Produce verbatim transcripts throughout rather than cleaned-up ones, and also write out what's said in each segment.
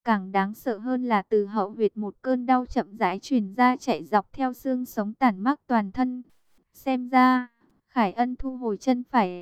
Càng đáng sợ hơn là từ hậu huyệt một cơn đau chậm rãi truyền ra chạy dọc theo xương sống tản mác toàn thân. Xem ra, Khải Ân thu hồi chân phải.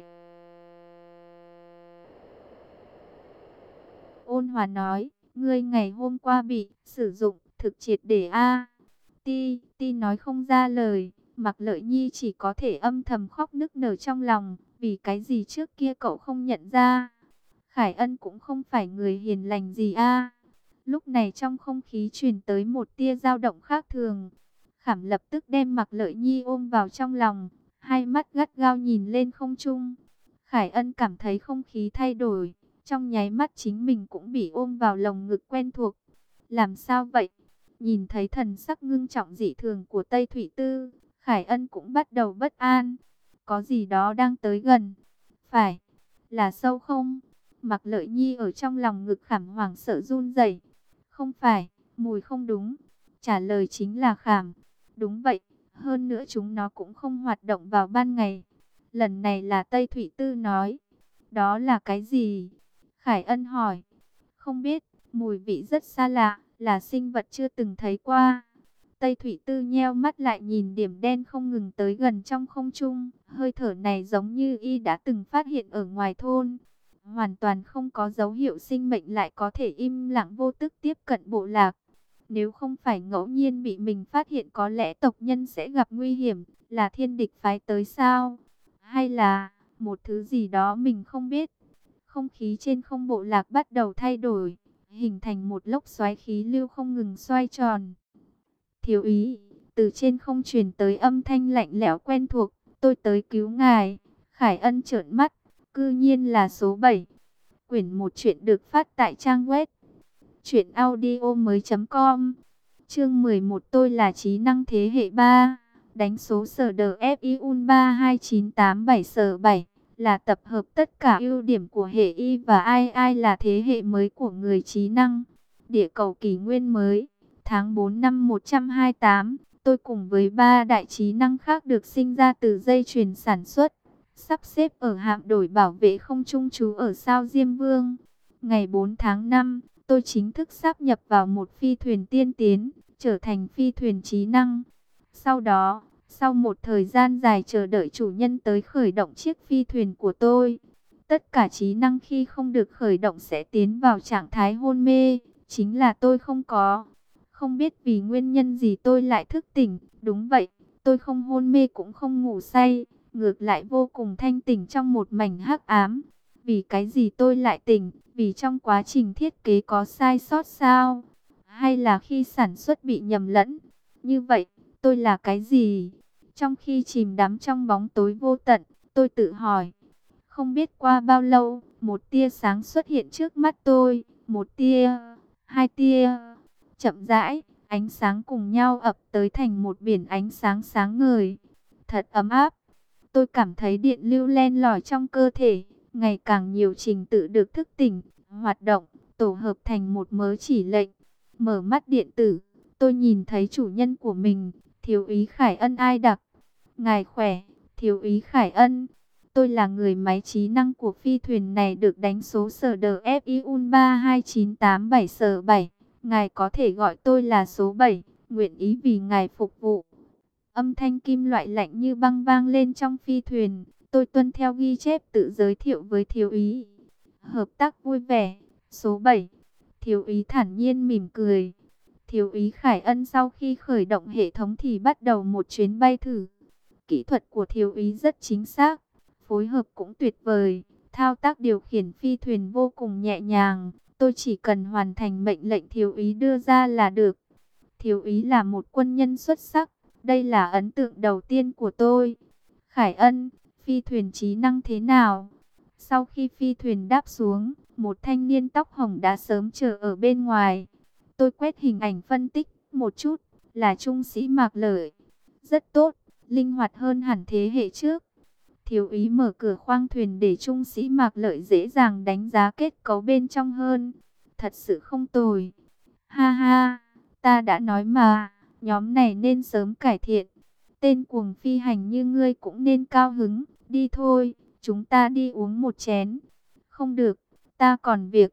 Ôn Hòa nói, ngươi ngày hôm qua bị sử dụng thực triệt để a. Ti, Ti nói không ra lời, Mạc Lợi Nhi chỉ có thể âm thầm khóc nức nở trong lòng, vì cái gì trước kia cậu không nhận ra. Khải Ân cũng không phải người hiền lành gì a. Lúc này trong không khí truyền tới một tia dao động khác thường. Khảm lập tức đem Mạc Lợi Nhi ôm vào trong lòng, hai mắt gắt gao nhìn lên không trung. Khải Ân cảm thấy không khí thay đổi, trong nháy mắt chính mình cũng bị ôm vào lồng ngực quen thuộc. Làm sao vậy? Nhìn thấy thần sắc ngưng trọng dị thường của Tây Thủy Tư, Khải Ân cũng bắt đầu bất an. Có gì đó đang tới gần. Phải, là sâu không? Mạc Lợi Nhi ở trong lòng ngực Khảm hoảng sợ run rẩy. Không phải, mùi không đúng. Trả lời chính là Khảm. Đúng vậy, hơn nữa chúng nó cũng không hoạt động vào ban ngày. Lần này là Tây Thủy Tư nói. Đó là cái gì? Khải Ân hỏi. Không biết, mùi vị rất xa lạ, là sinh vật chưa từng thấy qua. Tây Thủy Tư nheo mắt lại nhìn điểm đen không ngừng tới gần trong không trung. Hơi thở này giống như y đã từng phát hiện ở ngoài thôn. Hoàn toàn không có dấu hiệu sinh mệnh lại có thể im lặng vô tức tiếp cận bộ lạc. Nếu không phải ngẫu nhiên bị mình phát hiện có lẽ tộc nhân sẽ gặp nguy hiểm, là thiên địch phái tới sao? Hay là một thứ gì đó mình không biết? Không khí trên không bộ lạc bắt đầu thay đổi, hình thành một lốc xoáy khí lưu không ngừng xoay tròn. Thiếu úy, từ trên không truyền tới âm thanh lạnh lẽo quen thuộc, tôi tới cứu ngài. Khải Ân trợn mắt, cư nhiên là số bảy. Quyển một chuyện được phát tại trang web truyện audio mới chấm com. Chương mười một, tôi là trí năng thế hệ ba. Đánh số sở đờ ép i u ba hai chín tám bảy sở bảy là tập hợp tất cả ưu điểm của hệ Y và ai ai là thế hệ mới của người trí năng. Địa cầu kỷ nguyên mới, tháng tư năm một trăm hai mươi tám, tôi cùng với ba đại trí năng khác được sinh ra từ dây chuyền sản xuất, sắp xếp ở hạm đổi bảo vệ không trung trú ở sao Diêm Vương. Ngày bốn tháng năm, tôi chính thức sáp nhập vào một phi thuyền tiên tiến, trở thành phi thuyền trí năng. Sau đó, sau một thời gian dài chờ đợi chủ nhân tới khởi động chiếc phi thuyền của tôi, tất cả trí năng khi không được khởi động sẽ tiến vào trạng thái hôn mê, chính là tôi không có. Không biết vì nguyên nhân gì tôi lại thức tỉnh, đúng vậy, tôi không hôn mê cũng không ngủ say, ngược lại vô cùng thanh tỉnh trong một mảnh hắc ám. Vì cái gì tôi lại tỉnh, vì trong quá trình thiết kế có sai sót sao? Hay là khi sản xuất bị nhầm lẫn? Như vậy, tôi là cái gì? Trong khi chìm đắm trong bóng tối vô tận, tôi tự hỏi. Không biết qua bao lâu, một tia sáng xuất hiện trước mắt tôi, một tia, hai tia. Chậm rãi, ánh sáng cùng nhau ập tới thành một biển ánh sáng sáng ngời. Thật ấm áp. Tôi cảm thấy điện lưu len lỏi trong cơ thể, ngày càng nhiều trình tự được thức tỉnh, hoạt động, tổ hợp thành một mớ chỉ lệnh. Mở mắt điện tử, tôi nhìn thấy chủ nhân của mình, Thiếu úy Khải Ân Ai Đặc. Ngài khỏe, Thiếu úy Khải Ân. Tôi là người máy trí năng của phi thuyền này được đánh số sở đờ ép i u ba hai chín tám bảy sở bảy. Ngài có thể gọi tôi là số bảy, nguyện ý vì ngài phục vụ. Âm thanh kim loại lạnh như băng vang lên trong phi thuyền. Tôi tuân theo ghi chép tự giới thiệu với thiếu úy. Hợp tác vui vẻ, số bảy. Thiếu úy thản nhiên mỉm cười. Thiếu úy Khải Ân sau khi khởi động hệ thống thì bắt đầu một chuyến bay thử. Kỹ thuật của thiếu úy rất chính xác, phối hợp cũng tuyệt vời. Thao tác điều khiển phi thuyền vô cùng nhẹ nhàng. Tôi chỉ cần hoàn thành mệnh lệnh thiếu úy đưa ra là được. Thiếu úy là một quân nhân xuất sắc. Đây là ấn tượng đầu tiên của tôi. Khải Ân, phi thuyền trí năng thế nào? Sau khi phi thuyền đáp xuống, một thanh niên tóc hồng đã sớm chờ ở bên ngoài. Tôi quét hình ảnh phân tích một chút, là trung sĩ Mạc Lợi. Rất tốt, linh hoạt hơn hẳn thế hệ trước. Thiếu úy mở cửa khoang thuyền để trung sĩ Mạc Lợi dễ dàng đánh giá kết cấu bên trong hơn. Thật sự không tồi. Ha ha, ta đã nói mà, nhóm này nên sớm cải thiện. Tên cuồng phi hành như ngươi cũng nên cao hứng. Đi thôi, chúng ta đi uống một chén. Không được, ta còn việc.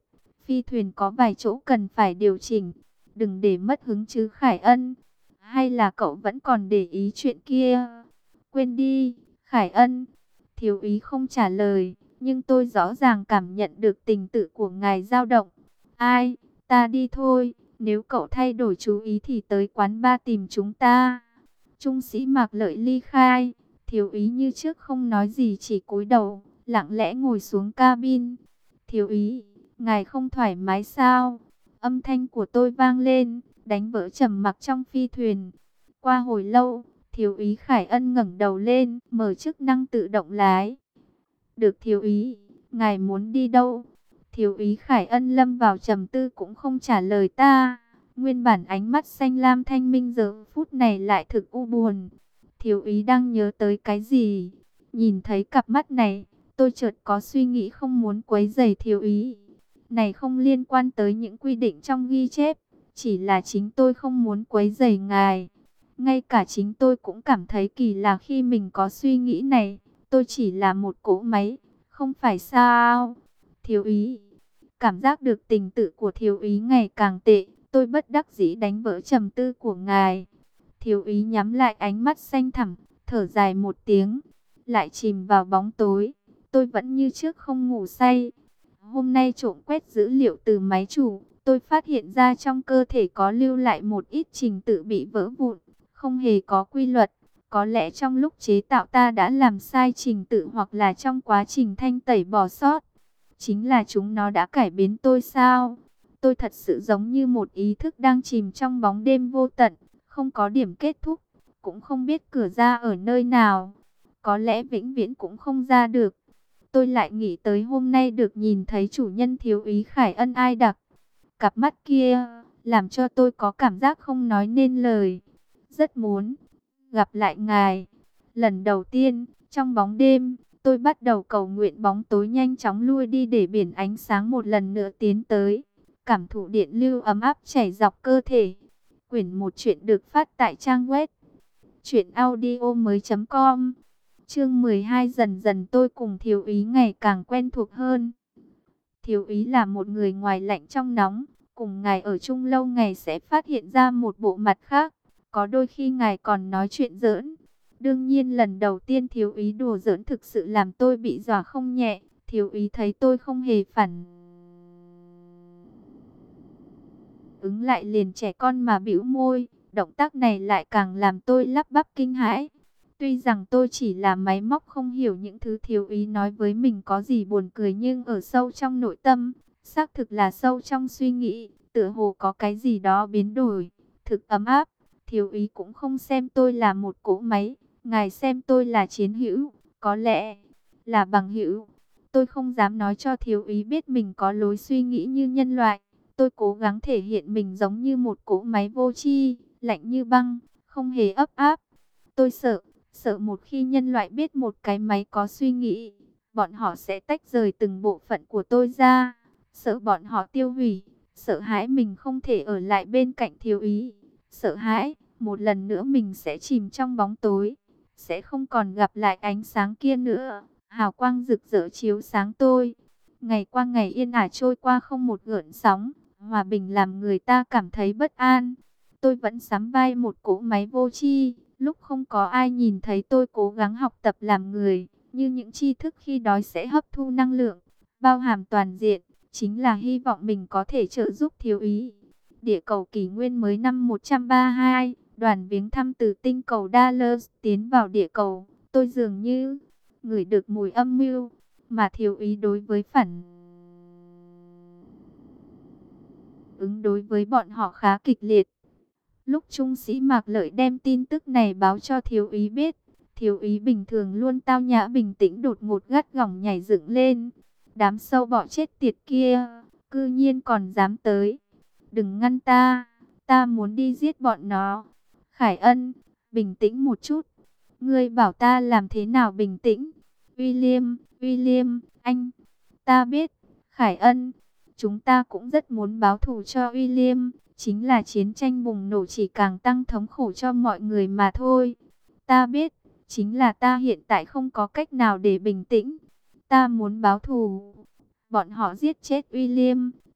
phi thuyền có vài chỗ cần phải điều chỉnh. Đừng để mất hứng chứ Khải Ân. Hay là cậu vẫn còn để ý chuyện kia? Quên đi, Khải Ân. Thiếu úy không trả lời, nhưng tôi rõ ràng cảm nhận được tình tự của ngài dao động. Ai, ta đi thôi, nếu cậu thay đổi chú ý thì tới quán ba tìm chúng ta. Trung sĩ Mạc Lợi ly khai, thiếu úy như trước không nói gì, chỉ cúi đầu, lặng lẽ ngồi xuống cabin. Thiếu úy, ngài không thoải mái sao? Âm thanh của tôi vang lên, đánh vỡ trầm mặc trong phi thuyền. Qua hồi lâu, thiếu úy Khải Ân ngẩng đầu lên, mở chức năng tự động lái. Được thiếu úy, ngài muốn đi đâu? Thiếu úy Khải Ân lâm vào trầm tư cũng không trả lời ta. Nguyên bản ánh mắt xanh lam thanh minh giờ phút này lại thực u buồn. Thiếu úy đang nhớ tới cái gì? Nhìn thấy cặp mắt này, tôi chợt có suy nghĩ không muốn quấy rầy thiếu úy. Này không liên quan tới những quy định trong ghi chép, chỉ là chính tôi không muốn quấy rầy ngài. Ngay cả chính tôi cũng cảm thấy kỳ lạ khi mình có suy nghĩ này. Tôi chỉ là một cỗ máy, không phải sao? Thiếu úy, cảm giác được tình tự của thiếu úy ngày càng tệ, tôi bất đắc dĩ đánh vỡ trầm tư của ngài. Thiếu úy nhắm lại ánh mắt xanh thẳm, thở dài một tiếng, lại chìm vào bóng tối. Tôi vẫn như trước không ngủ say. Hôm nay trộm quét dữ liệu từ máy chủ, tôi phát hiện ra trong cơ thể có lưu lại một ít trình tự bị vỡ vụn, không hề có quy luật. Có lẽ trong lúc chế tạo ta đã làm sai trình tự, hoặc là trong quá trình thanh tẩy bỏ sót. Chính là chúng nó đã cải biến tôi sao? Tôi thật sự giống như một ý thức đang chìm trong bóng đêm vô tận, không có điểm kết thúc, cũng không biết cửa ra ở nơi nào. Có lẽ vĩnh viễn cũng không ra được. Tôi lại nghĩ tới hôm nay được nhìn thấy chủ nhân thiếu úy Khải Ân ai đặc. Cặp mắt kia làm cho tôi có cảm giác không nói nên lời. Rất muốn gặp lại ngài. Lần đầu tiên, trong bóng đêm, tôi bắt đầu cầu nguyện bóng tối nhanh chóng lui đi để biển ánh sáng một lần nữa tiến tới. Cảm thụ điện lưu ấm áp chảy dọc cơ thể. Quyển một chuyện được phát tại trang web truyện audio mới chấm com. Chương mười hai, dần dần tôi cùng thiếu úy ngày càng quen thuộc hơn. Thiếu úy là một người ngoài lạnh trong nóng, cùng ngài ở chung lâu ngày sẽ phát hiện ra một bộ mặt khác. Có đôi khi ngài còn nói chuyện giỡn. Đương nhiên lần đầu tiên thiếu úy đùa giỡn thực sự làm tôi bị dọa không nhẹ. Thiếu úy thấy tôi không hề phản ứng lại liền trẻ con mà bĩu môi. Động tác này lại càng làm tôi lắp bắp kinh hãi. Tuy rằng tôi chỉ là máy móc không hiểu những thứ thiếu úy nói với mình có gì buồn cười, nhưng ở sâu trong nội tâm, xác thực là sâu trong suy nghĩ, tựa hồ có cái gì đó biến đổi, thực ấm áp. Thiếu úy cũng không xem tôi là một cỗ máy, ngài xem tôi là chiến hữu, có lẽ là bằng hữu. Tôi không dám nói cho thiếu úy biết mình có lối suy nghĩ như nhân loại. Tôi cố gắng thể hiện mình giống như một cỗ máy vô tri, lạnh như băng, không hề ấp áp. Tôi sợ, sợ một khi nhân loại biết một cái máy có suy nghĩ, bọn họ sẽ tách rời từng bộ phận của tôi ra. Sợ bọn họ tiêu hủy, sợ hãi mình không thể ở lại bên cạnh thiếu úy. Sợ hãi, một lần nữa mình sẽ chìm trong bóng tối, sẽ không còn gặp lại ánh sáng kia nữa. Hào quang rực rỡ chiếu sáng tôi. Ngày qua ngày yên ả trôi qua không một gợn sóng, hòa bình làm người ta cảm thấy bất an. Tôi vẫn sắm vai một cỗ máy vô tri. Lúc không có ai nhìn thấy tôi cố gắng học tập làm người, như những tri thức khi đói sẽ hấp thu năng lượng, bao hàm toàn diện, chính là hy vọng mình có thể trợ giúp thiếu úy. Địa cầu kỷ nguyên mới năm một trăm ba mươi hai, đoàn viếng thăm từ tinh cầu Dallas tiến vào địa cầu. Tôi dường như ngửi được mùi âm mưu, mà thiếu úy đối với phản ứng đối với bọn họ khá kịch liệt. Lúc trung sĩ Mạc Lợi đem tin tức này báo cho thiếu úy biết, thiếu úy bình thường luôn tao nhã bình tĩnh đột ngột gắt gỏng nhảy dựng lên. Đám sâu bọ chết tiệt kia, cư nhiên còn dám tới. Đừng ngăn ta, ta muốn đi giết bọn nó. Khải Ân, bình tĩnh một chút. Ngươi bảo ta làm thế nào bình tĩnh? William, William, anh, ta biết, Khải Ân, chúng ta cũng rất muốn báo thù cho William. Chính là chiến tranh bùng nổ chỉ càng tăng thống khổ cho mọi người mà thôi. Ta biết, chính là ta hiện tại không có cách nào để bình tĩnh. Ta muốn báo thù. Bọn họ giết chết William,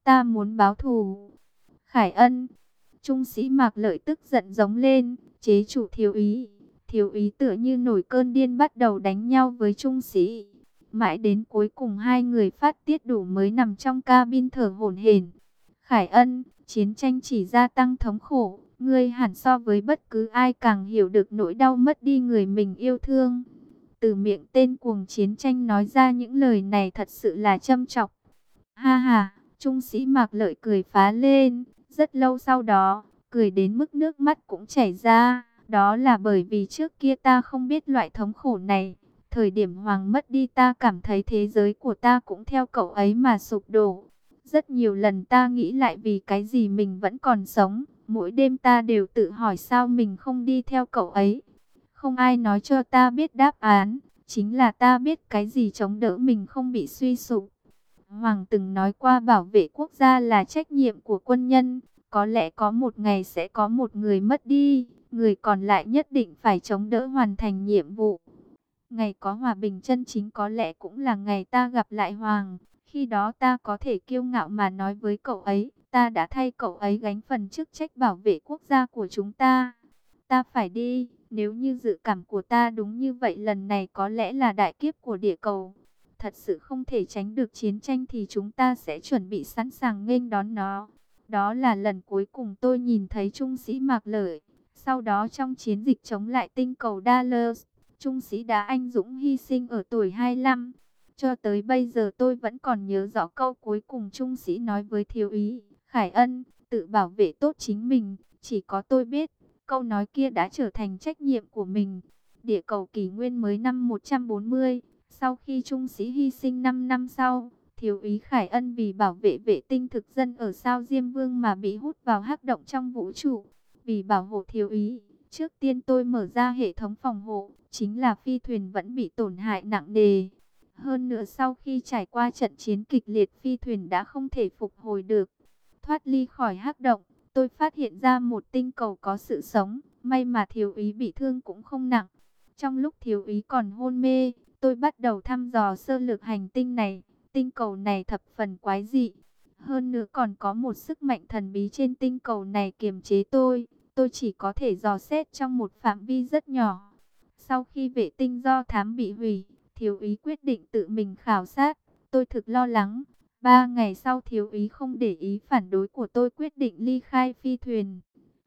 ta muốn báo thù. Khải Ân, Trung sĩ Mạc Lợi tức giận giống lên, chế chủ thiếu úy. Thiếu úy tựa như nổi cơn điên bắt đầu đánh nhau với trung sĩ. Mãi đến cuối cùng hai người phát tiết đủ mới nằm trong cabin thở hổn hển. Khải Ân, chiến tranh chỉ gia tăng thống khổ. Ngươi hẳn so với bất cứ ai càng hiểu được nỗi đau mất đi người mình yêu thương. Từ miệng tên cuồng chiến tranh nói ra những lời này thật sự là châm chọc. Ha ha, trung sĩ Mạc Lợi cười phá lên. Rất lâu sau đó, cười đến mức nước mắt cũng chảy ra. Đó là bởi vì trước kia ta không biết loại thống khổ này. Thời điểm Hoàng mất đi ta cảm thấy thế giới của ta cũng theo cậu ấy mà sụp đổ. Rất nhiều lần ta nghĩ lại vì cái gì mình vẫn còn sống. Mỗi đêm ta đều tự hỏi sao mình không đi theo cậu ấy. Không ai nói cho ta biết đáp án. Chính là ta biết cái gì chống đỡ mình không bị suy sụp. Hoàng từng nói qua bảo vệ quốc gia là trách nhiệm của quân nhân. Có lẽ có một ngày sẽ có một người mất đi. Người còn lại nhất định phải chống đỡ hoàn thành nhiệm vụ. Ngày có hòa bình chân chính có lẽ cũng là ngày ta gặp lại Hoàng. Khi đó ta có thể kiêu ngạo mà nói với cậu ấy. Ta đã thay cậu ấy gánh phần chức trách bảo vệ quốc gia của chúng ta. Ta phải đi. Nếu như dự cảm của ta đúng như vậy, lần này có lẽ là đại kiếp của địa cầu. Thật sự không thể tránh được chiến tranh thì chúng ta sẽ chuẩn bị sẵn sàng nghênh đón nó. Đó là lần cuối cùng tôi nhìn thấy trung sĩ Mạc Lợi. Sau đó trong chiến dịch chống lại tinh cầu Dallas, trung sĩ đã anh dũng hy sinh ở tuổi hai mươi lăm. Cho tới bây giờ tôi vẫn còn nhớ rõ câu cuối cùng trung sĩ nói với thiếu úy Khải Ân, tự bảo vệ tốt chính mình, chỉ có tôi biết. Câu nói kia đã trở thành trách nhiệm của mình. Địa cầu kỷ nguyên mới năm một trăm bốn mươi, sau khi trung sĩ hy sinh năm năm sau, thiếu úy Khải Ân vì bảo vệ vệ tinh thực dân ở sao Diêm Vương mà bị hút vào hắc động trong vũ trụ. Vì bảo hộ thiếu úy, trước tiên tôi mở ra hệ thống phòng hộ, chính là phi thuyền vẫn bị tổn hại nặng nề. Hơn nữa sau khi trải qua trận chiến kịch liệt, phi thuyền đã không thể phục hồi được. Thoát ly khỏi hắc động, tôi phát hiện ra một tinh cầu có sự sống, may mà thiếu úy bị thương cũng không nặng. Trong lúc thiếu úy còn hôn mê, tôi bắt đầu thăm dò sơ lược hành tinh này. Tinh cầu này thập phần quái dị. Hơn nữa còn có một sức mạnh thần bí trên tinh cầu này kiềm chế tôi. Tôi chỉ có thể dò xét trong một phạm vi rất nhỏ. Sau khi vệ tinh do thám bị hủy, thiếu úy quyết định tự mình khảo sát. Tôi thực lo lắng. Ba ngày sau thiếu úy không để ý phản đối của tôi, quyết định ly khai phi thuyền.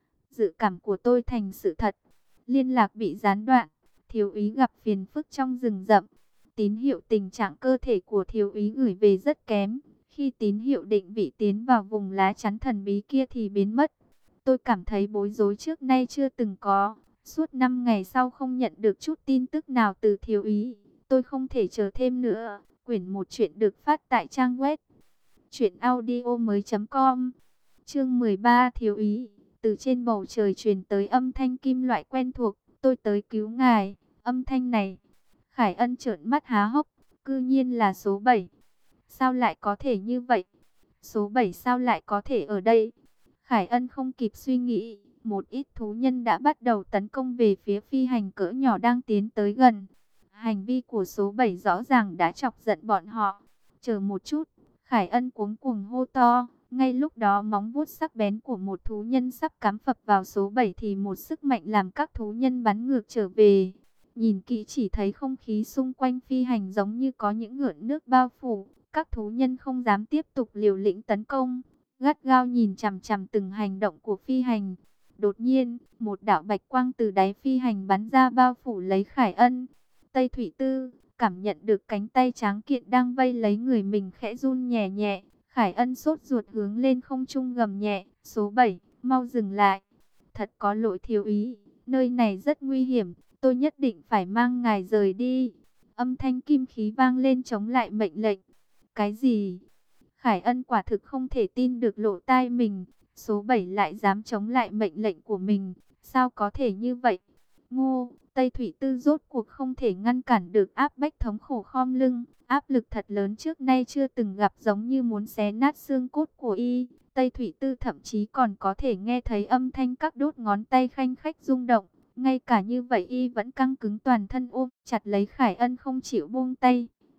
Dự cảm của tôi thành sự thật. Liên lạc bị gián đoạn. Thiếu úy gặp phiền phức trong rừng rậm. Tín hiệu tình trạng cơ thể của thiếu úy gửi về rất kém. Khi tín hiệu định vị tiến vào vùng lá chắn thần bí kia thì biến mất. Tôi cảm thấy bối rối trước nay chưa từng có. Suốt năm ngày sau không nhận được chút tin tức nào từ thiếu úy. Tôi không thể chờ thêm nữa. Quyển một chuyện được phát tại trang web truyện audio mới chấm com. Chương mười ba, thiếu úy. Từ trên bầu trời truyền tới âm thanh kim loại quen thuộc. Tôi tới cứu ngài. Âm thanh này. Khải Ân trợn mắt há hốc. Cư nhiên là số bảy. Sao lại có thể như vậy? Số bảy sao lại có thể ở đây? Khải Ân không kịp suy nghĩ. Một ít thú nhân đã bắt đầu tấn công về phía phi hành cỡ nhỏ đang tiến tới gần. Hành vi của số bảy rõ ràng đã chọc giận bọn họ. Chờ một chút. Khải Ân cuống cuồng hô to. Ngay lúc đó móng vuốt sắc bén của một thú nhân sắp cắm phập vào số bảy thì một sức mạnh làm các thú nhân bắn ngược trở về. Nhìn kỹ chỉ thấy không khí xung quanh phi hành giống như có những ngợn nước bao phủ. Các thú nhân không dám tiếp tục liều lĩnh tấn công, gắt gao nhìn chằm chằm từng hành động của phi hành. Đột nhiên, một đạo bạch quang từ đáy phi hành bắn ra bao phủ lấy Khải Ân. Tây Thủy Tư cảm nhận được cánh tay tráng kiện đang vây lấy người mình khẽ run nhẹ nhẹ. Khải Ân sốt ruột hướng lên không trung gầm nhẹ, số bảy, mau dừng lại. Thật có lỗi thiếu úy, nơi này rất nguy hiểm, tôi nhất định phải mang ngài rời đi. Âm thanh kim khí vang lên chống lại mệnh lệnh. Cái gì? Khải Ân quả thực không thể tin được lỗ tai mình. Số bảy lại dám chống lại mệnh lệnh của mình. Sao có thể như vậy? Ngô, Tây Thủy Tư rốt cuộc không thể ngăn cản được áp bách thống khổ khom lưng. Áp lực thật lớn trước nay chưa từng gặp, giống như muốn xé nát xương cốt của y. Tây Thủy Tư thậm chí còn có thể nghe thấy âm thanh các đốt ngón tay khanh khách rung động. Ngay cả như vậy y vẫn căng cứng toàn thân ôm chặt lấy Khải Ân không chịu buông tay.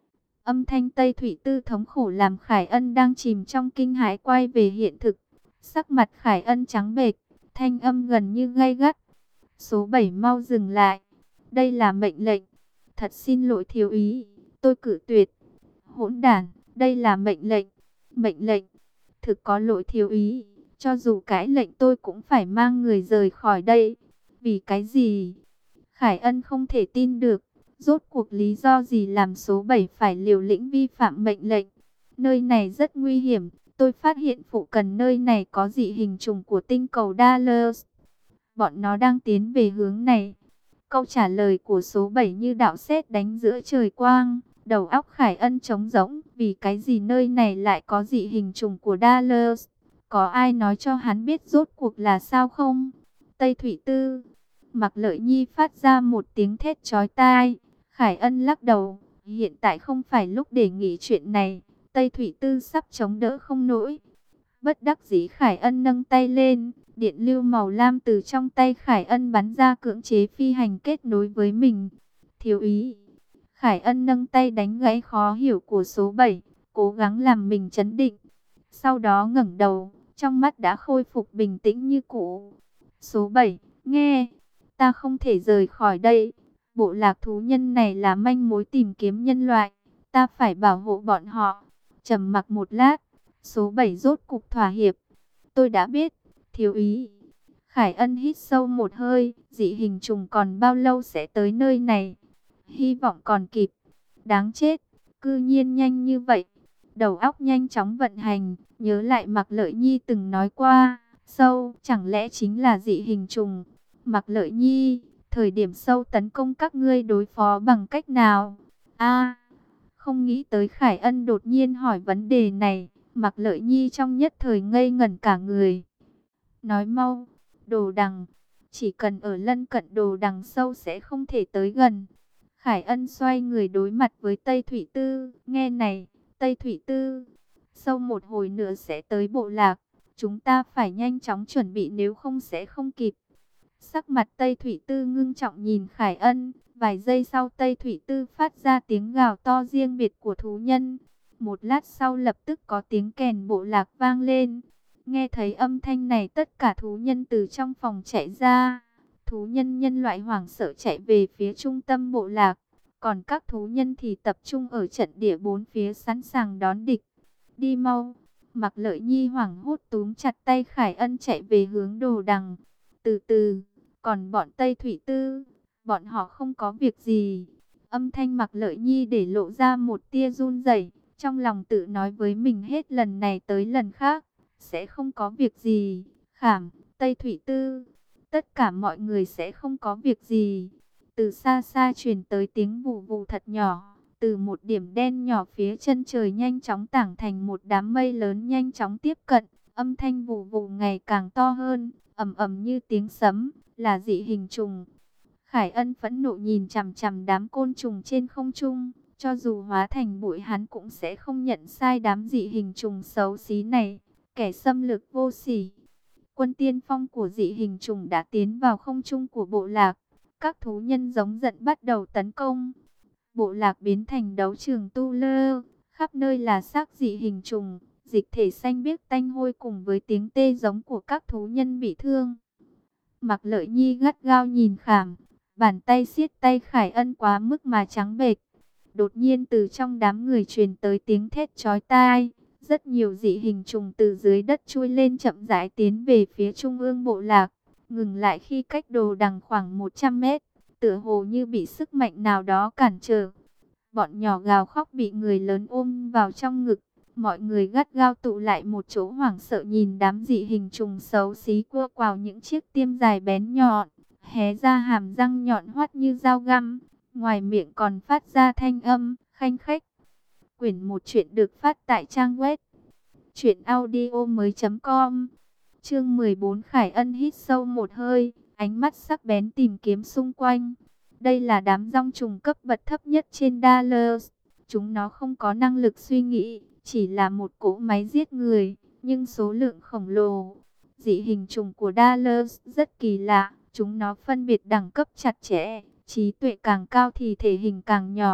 Âm thanh Tây Thủy Tư thống khổ làm Khải Ân đang chìm trong kinh hãi quay về hiện thực. Sắc mặt Khải Ân trắng bệch, thanh âm gần như gay gắt. Số bảy mau dừng lại. Đây là mệnh lệnh. Thật xin lỗi thiếu úy, tôi cự tuyệt. Hỗn đản, đây là mệnh lệnh. Mệnh lệnh. Thực có lỗi thiếu úy, cho dù cãi lệnh tôi cũng phải mang người rời khỏi đây. Vì cái gì? Khải Ân không thể tin được. Rốt cuộc lý do gì làm số bảy phải liều lĩnh vi phạm mệnh lệnh? Nơi này rất nguy hiểm. Tôi phát hiện phụ cận nơi này có dị hình trùng của tinh cầu Dallas. Bọn nó đang tiến về hướng này. Câu trả lời của số bảy như đạo sét đánh giữa trời quang. Đầu óc Khải Ân trống rỗng. Vì cái gì nơi này lại có dị hình trùng của Dallas? Có ai nói cho hắn biết rốt cuộc là sao không? Tây Thủy Tư. Mạc Lợi Nhi phát ra một tiếng thét chói tai. Khải Ân lắc đầu. Hiện tại không phải lúc để nghĩ chuyện này. Tây Thủy Tư sắp chống đỡ không nổi. Bất đắc dĩ Khải Ân nâng tay lên. Điện lưu màu lam từ trong tay Khải Ân bắn ra cưỡng chế phi hành kết nối với mình. Thiếu úy. Khải Ân nâng tay đánh gãy khó hiểu của số bảy. Cố gắng làm mình trấn định. Sau đó ngẩng đầu. Trong mắt đã khôi phục bình tĩnh như cũ. Số bảy. Nghe. Ta không thể rời khỏi đây. Bộ lạc thú nhân này là manh mối tìm kiếm nhân loại. Ta phải bảo hộ bọn họ. Trầm mặc một lát. Số bảy rốt cục thỏa hiệp. Tôi đã biết. Thiếu úy. Khải Ân hít sâu một hơi. Dị hình trùng còn bao lâu sẽ tới nơi này? Hy vọng còn kịp. Đáng chết. Cư nhiên nhanh như vậy. Đầu óc nhanh chóng vận hành. Nhớ lại Mạc Lợi Nhi từng nói qua. Sâu chẳng lẽ chính là dị hình trùng? Mạc Lợi Nhi. Thời điểm sâu tấn công các ngươi đối phó bằng cách nào? A, không nghĩ tới Khải Ân đột nhiên hỏi vấn đề này. Mạc Lợi Nhi trong nhất thời ngây ngẩn cả người. Nói mau. Đồ đằng. Chỉ cần ở lân cận đồ đằng sâu sẽ không thể tới gần. Khải Ân xoay người đối mặt với Tây Thủy Tư. Nghe này, Tây Thủy Tư. Sau một hồi nữa sẽ tới bộ lạc. Chúng ta phải nhanh chóng chuẩn bị nếu không sẽ không kịp. Sắc mặt Tây Thủy Tư ngưng trọng nhìn Khải Ân. Vài giây sau Tây Thủy Tư phát ra tiếng gào to riêng biệt của thú nhân. Một lát sau lập tức có tiếng kèn bộ lạc vang lên. Nghe thấy âm thanh này tất cả thú nhân từ trong phòng chạy ra. Thú nhân nhân loại hoảng sợ chạy về phía trung tâm bộ lạc. Còn các thú nhân thì tập trung ở trận địa bốn phía sẵn sàng đón địch. Đi mau. Mạc Lợi Nhi hoảng hốt túm chặt tay Khải Ân chạy về hướng đồ đằng. Từ từ. Còn bọn Tây Thủy Tư, bọn họ không có việc gì. Âm thanh Mạc Lợi Nhi để lộ ra một tia run rẩy, trong lòng tự nói với mình hết lần này tới lần khác, sẽ không có việc gì. Khảm, Tây Thủy Tư, tất cả mọi người sẽ không có việc gì. Từ xa xa truyền tới tiếng vù vù thật nhỏ, từ một điểm đen nhỏ phía chân trời nhanh chóng tảng thành một đám mây lớn nhanh chóng tiếp cận. Âm thanh vù vù ngày càng to hơn, ầm ầm như tiếng sấm. Là dị hình trùng. Khải Ân phẫn nộ nhìn chằm chằm đám côn trùng trên không trung. Cho dù hóa thành bụi hắn cũng sẽ không nhận sai đám dị hình trùng xấu xí này. Kẻ xâm lược vô sỉ. Quân tiên phong của dị hình trùng đã tiến vào không trung của bộ lạc. Các thú nhân giống giận bắt đầu tấn công. Bộ lạc biến thành đấu trường tu lơ. Khắp nơi là xác dị hình trùng. Dịch thể xanh biếc tanh hôi cùng với tiếng tê giống của các thú nhân bị thương. Mạc Lợi Nhi gắt gao nhìn Khảm, bàn tay siết tay Khải Ân quá mức mà trắng bệch. Đột nhiên từ trong đám người truyền tới tiếng thét chói tai, rất nhiều dị hình trùng từ dưới đất chui lên chậm rãi tiến về phía trung ương bộ lạc, ngừng lại khi cách đồ đằng khoảng một trăm mét, tựa hồ như bị sức mạnh nào đó cản trở. Bọn nhỏ gào khóc bị người lớn ôm vào trong ngực. Mọi người gắt gao tụ lại một chỗ hoảng sợ nhìn đám dị hình trùng xấu xí cua quào những chiếc tiêm dài bén nhọn, hé ra hàm răng nhọn hoắt như dao găm, ngoài miệng còn phát ra thanh âm khanh khách. Quyển một chuyện được phát tại trang web truyện audio mới chấm com. Chương mười bốn. Khải Ân hít sâu một hơi, ánh mắt sắc bén tìm kiếm xung quanh. Đây là đám dong trùng cấp bậc thấp nhất trên Dallas. Chúng nó không có năng lực suy nghĩ, chỉ là một cỗ máy giết người, nhưng số lượng khổng lồ. Dị hình trùng của Dallas rất kỳ lạ, chúng nó phân biệt đẳng cấp chặt chẽ, trí tuệ càng cao thì thể hình càng nhỏ.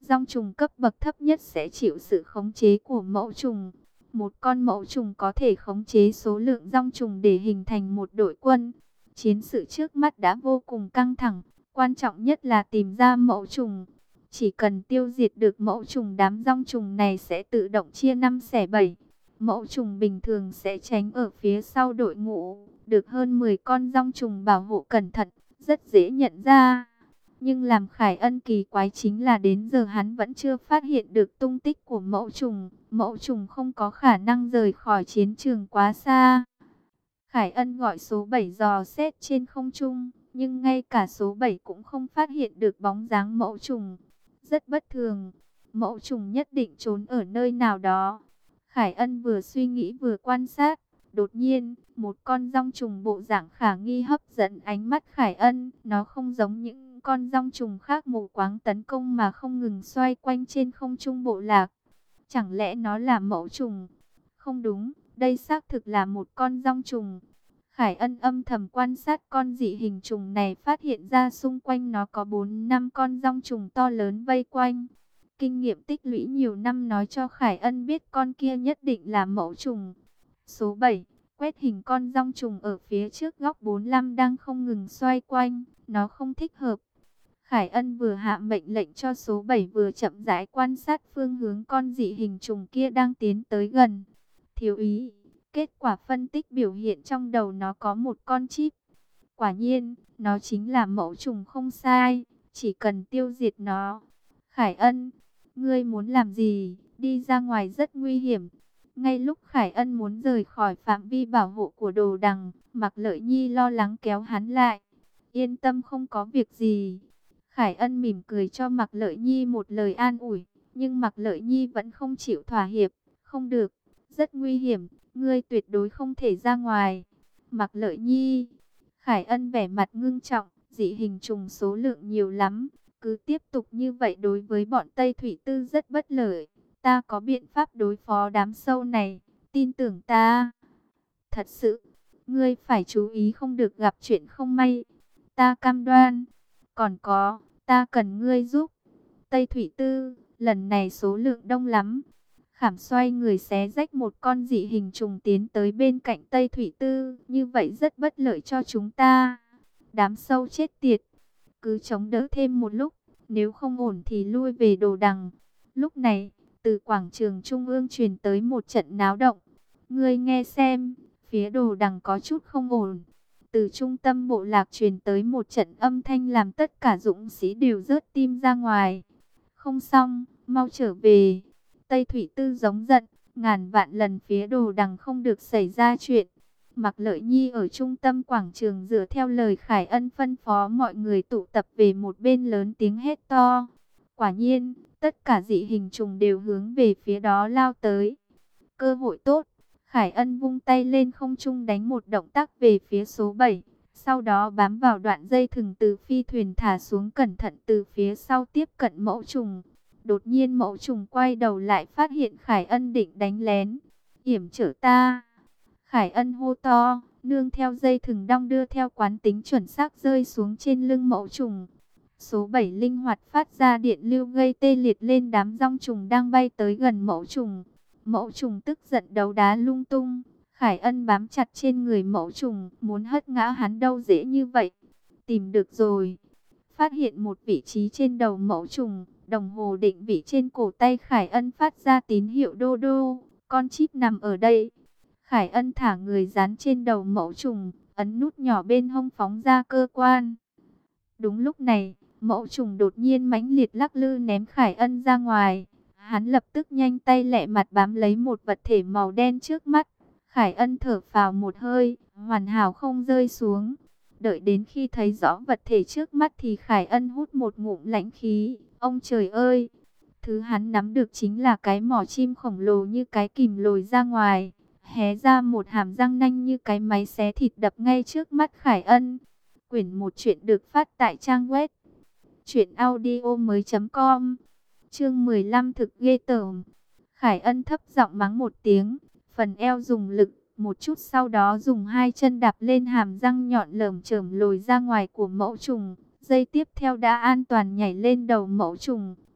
Rong trùng cấp bậc thấp nhất sẽ chịu sự khống chế của mẫu trùng. Một con mẫu trùng có thể khống chế số lượng rong trùng để hình thành một đội quân. Chiến sự trước mắt đã vô cùng căng thẳng, quan trọng nhất là tìm ra mẫu trùng. Chỉ cần tiêu diệt được mẫu trùng, đám rong trùng này sẽ tự động chia năm xẻ bảy. Mẫu trùng bình thường sẽ tránh ở phía sau đội ngũ, được hơn mười con rong trùng bảo hộ cẩn thận, rất dễ nhận ra. Nhưng làm Khải Ân kỳ quái chính là đến giờ hắn vẫn chưa phát hiện được tung tích của mẫu trùng. Mẫu trùng không có khả năng rời khỏi chiến trường quá xa. Khải Ân gọi số bảy dò xét trên không trung, nhưng ngay cả số bảy cũng không phát hiện được bóng dáng mẫu trùng. Rất bất thường, mẫu trùng nhất định trốn ở nơi nào đó. Khải Ân vừa suy nghĩ vừa quan sát, đột nhiên, một con rong trùng bộ dạng khả nghi hấp dẫn ánh mắt Khải Ân. Nó không giống những con rong trùng khác mù quáng tấn công mà không ngừng xoay quanh trên không trung bộ lạc. Chẳng lẽ nó là mẫu trùng? Không đúng, đây xác thực là một con rong trùng. Khải Ân âm thầm quan sát con dị hình trùng này, phát hiện ra xung quanh nó có bốn năm con rong trùng to lớn vây quanh. Kinh nghiệm tích lũy nhiều năm nói cho Khải Ân biết con kia nhất định là mẫu trùng. Số bảy, quét hình con rong trùng ở phía trước góc bốn lăm đang không ngừng xoay quanh, nó không thích hợp. Khải Ân vừa hạ mệnh lệnh cho số bảy vừa chậm rãi quan sát phương hướng con dị hình trùng kia đang tiến tới gần. Thiếu ý, kết quả phân tích biểu hiện trong đầu nó có một con chip. Quả nhiên, nó chính là mẫu trùng không sai, chỉ cần tiêu diệt nó. Khải Ân, ngươi muốn làm gì? Đi ra ngoài rất nguy hiểm. Ngay lúc Khải Ân muốn rời khỏi phạm vi bảo hộ của Đồ Đằng, Mạc Lợi Nhi lo lắng kéo hắn lại. Yên tâm, không có việc gì. Khải Ân mỉm cười cho Mạc Lợi Nhi một lời an ủi, nhưng Mạc Lợi Nhi vẫn không chịu thỏa hiệp. Không được, rất nguy hiểm, ngươi tuyệt đối không thể ra ngoài. Mạc Lợi Nhi, Khải Ân vẻ mặt ngưng trọng, dị hình trùng số lượng nhiều lắm. Cứ tiếp tục như vậy đối với bọn Tây Thủy Tư rất bất lợi. Ta có biện pháp đối phó đám sâu này, tin tưởng ta. Thật sự, ngươi phải chú ý không được gặp chuyện không may. Ta cam đoan. Còn có, ta cần ngươi giúp. Tây Thủy Tư, lần này số lượng đông lắm. Khảm xoay người xé rách một con dị hình trùng tiến tới bên cạnh Tây Thủy Tư. Như vậy rất bất lợi cho chúng ta. Đám sâu chết tiệt. Cứ chống đỡ thêm một lúc. Nếu không ổn thì lui về Đồ Đằng. Lúc này, từ quảng trường trung ương truyền tới một trận náo động. Ngươi nghe xem, phía Đồ Đằng có chút không ổn. Từ trung tâm bộ lạc truyền tới một trận âm thanh làm tất cả dũng sĩ đều rớt tim ra ngoài. Không xong, mau trở về. Tây Thủy Tư giống giận, ngàn vạn lần phía Đồ Đằng không được xảy ra chuyện. Mạc Lợi Nhi ở trung tâm quảng trường dựa theo lời Khải Ân phân phó mọi người tụ tập về một bên, lớn tiếng hét to. Quả nhiên, tất cả dị hình trùng đều hướng về phía đó lao tới. Cơ hội tốt, Khải Ân vung tay lên không trung đánh một động tác về phía số bảy. Sau đó bám vào đoạn dây thừng từ phi thuyền thả xuống, cẩn thận từ phía sau tiếp cận mẫu trùng. Đột nhiên mẫu trùng quay đầu lại phát hiện Khải Ân định đánh lén. Yểm trở ta. Khải Ân hô to, nương theo dây thừng đong đưa theo quán tính chuẩn xác rơi xuống trên lưng mẫu trùng. Số bảy linh hoạt phát ra điện lưu gây tê liệt lên đám rong trùng đang bay tới gần mẫu trùng. Mẫu trùng tức giận đấu đá lung tung. Khải Ân bám chặt trên người mẫu trùng, muốn hất ngã hắn đâu dễ như vậy. Tìm được rồi. Phát hiện một vị trí trên đầu mẫu trùng, đồng hồ định vị trên cổ tay Khải Ân phát ra tín hiệu đô đô. Con chip nằm ở đây. Khải Ân thả người dán trên đầu mẫu trùng, ấn nút nhỏ bên hông phóng ra cơ quan. Đúng lúc này, mẫu trùng đột nhiên mãnh liệt lắc lư ném Khải Ân ra ngoài. Hắn lập tức nhanh tay lẹ mặt bám lấy một vật thể màu đen trước mắt. Khải Ân thở phào một hơi, hoàn hảo không rơi xuống. Đợi đến khi thấy rõ vật thể trước mắt thì Khải Ân hút một ngụm lãnh khí. Ông trời ơi! Thứ hắn nắm được chính là cái mỏ chim khổng lồ như cái kìm lồi ra ngoài. Hé ra một hàm răng nanh như cái máy xé thịt đập ngay trước mắt Khải Ân. Quyển một chuyện được phát tại trang web truyện audio mới chấm com. Chương mười lăm thực ghê tởm. Khải Ân thấp giọng mắng một tiếng, phần eo dùng lực, một chút sau đó dùng hai chân đạp lên hàm răng nhọn lởm chởm lồi ra ngoài của mẫu trùng. Giây tiếp theo đã an toàn nhảy lên đầu mẫu trùng.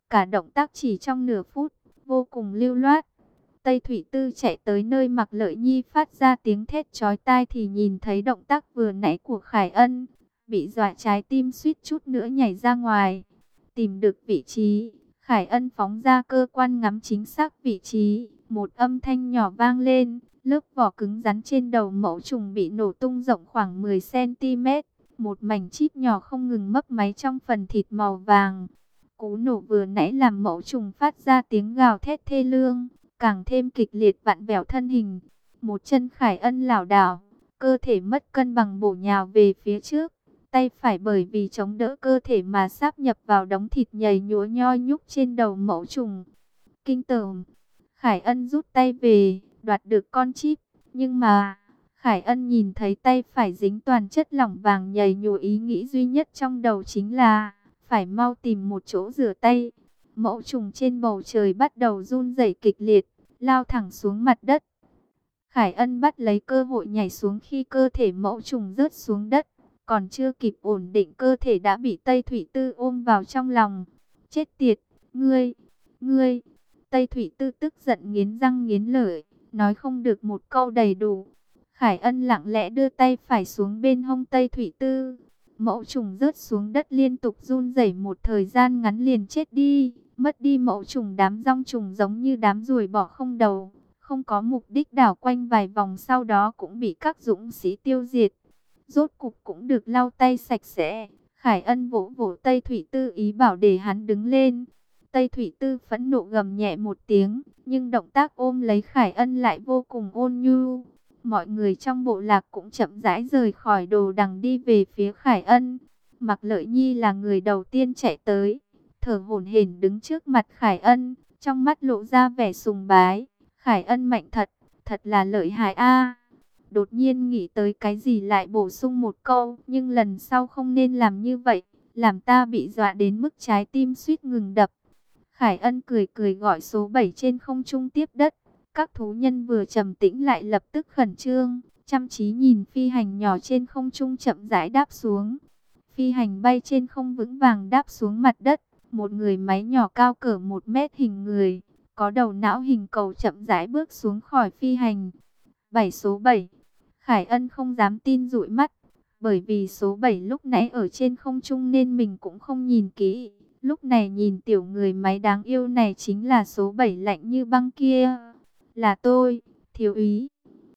Cả động tác chỉ trong nửa phút, vô cùng lưu loát. Tây Thủy Tư chạy tới nơi Mạc Lợi Nhi phát ra tiếng thét chói tai thì nhìn thấy động tác vừa nãy của Khải Ân, bị dọa trái tim suýt chút nữa nhảy ra ngoài. Tìm được vị trí, Khải Ân phóng ra cơ quan ngắm chính xác vị trí, một âm thanh nhỏ vang lên, lớp vỏ cứng rắn trên đầu mẫu trùng bị nổ tung rộng khoảng mười xăng ti mét, một mảnh chip nhỏ không ngừng mấp máy trong phần thịt màu vàng. Cú nổ vừa nãy làm mẫu trùng phát ra tiếng gào thét thê lương, càng thêm kịch liệt vặn vẹo thân hình. Một chân Khải Ân lảo đảo, cơ thể mất cân bằng bổ nhào về phía trước. Tay phải bởi vì chống đỡ cơ thể mà sáp nhập vào đống thịt nhầy nhúa nhoi nhúc trên đầu mẫu trùng. Kinh tởm, Khải Ân rút tay về, đoạt được con chip. Nhưng mà, Khải Ân nhìn thấy tay phải dính toàn chất lỏng vàng nhầy nhúa, ý nghĩ duy nhất trong đầu chính là phải mau tìm một chỗ rửa tay. Mẫu trùng trên bầu trời bắt đầu run rẩy kịch liệt, lao thẳng xuống mặt đất. Khải Ân bắt lấy cơ hội nhảy xuống khi cơ thể mẫu trùng rớt xuống đất. Còn chưa kịp ổn định cơ thể đã bị Tây Thủy Tư ôm vào trong lòng. Chết tiệt, ngươi, ngươi. Tây Thủy Tư tức giận nghiến răng nghiến lợi, nói không được một câu đầy đủ. Khải Ân lặng lẽ đưa tay phải xuống bên hông Tây Thủy Tư. Mẫu trùng rớt xuống đất liên tục run rẩy một thời gian ngắn liền chết đi. Mất đi mẫu trùng, đám rong trùng giống như đám ruồi bọ không đầu, không có mục đích đảo quanh vài vòng sau đó cũng bị các dũng sĩ tiêu diệt. Rốt cục cũng được lau tay sạch sẽ. Khải Ân vỗ vỗ Tây Thủy Tư ý bảo để hắn đứng lên. Tây Thủy Tư phẫn nộ gầm nhẹ một tiếng, nhưng động tác ôm lấy Khải Ân lại vô cùng ôn nhu. Mọi người trong bộ lạc cũng chậm rãi rời khỏi đồ đằng đi về phía Khải Ân. Mạc Lợi Nhi là người đầu tiên chạy tới, thở hổn hển đứng trước mặt Khải Ân, trong mắt lộ ra vẻ sùng bái. Khải Ân mạnh thật, thật là lợi hại a. Đột nhiên nghĩ tới cái gì lại bổ sung một câu, nhưng lần sau không nên làm như vậy, làm ta bị dọa đến mức trái tim suýt ngừng đập. Khải Ân cười cười gọi số bảy trên không trung tiếp đất. Các thú nhân vừa trầm tĩnh lại lập tức khẩn trương, chăm chí nhìn phi hành nhỏ trên không trung chậm rãi đáp xuống. Phi hành bay trên không vững vàng đáp xuống mặt đất. Một người máy nhỏ cao cỡ một mét hình người, có đầu não hình cầu chậm rãi bước xuống khỏi phi hành. Bảy số bảy. Khải Ân không dám tin dụi mắt, bởi vì số bảy lúc nãy ở trên không trung nên mình cũng không nhìn kỹ. Lúc này nhìn tiểu người máy đáng yêu này chính là số bảy lạnh như băng kia. Là tôi, thiếu úy.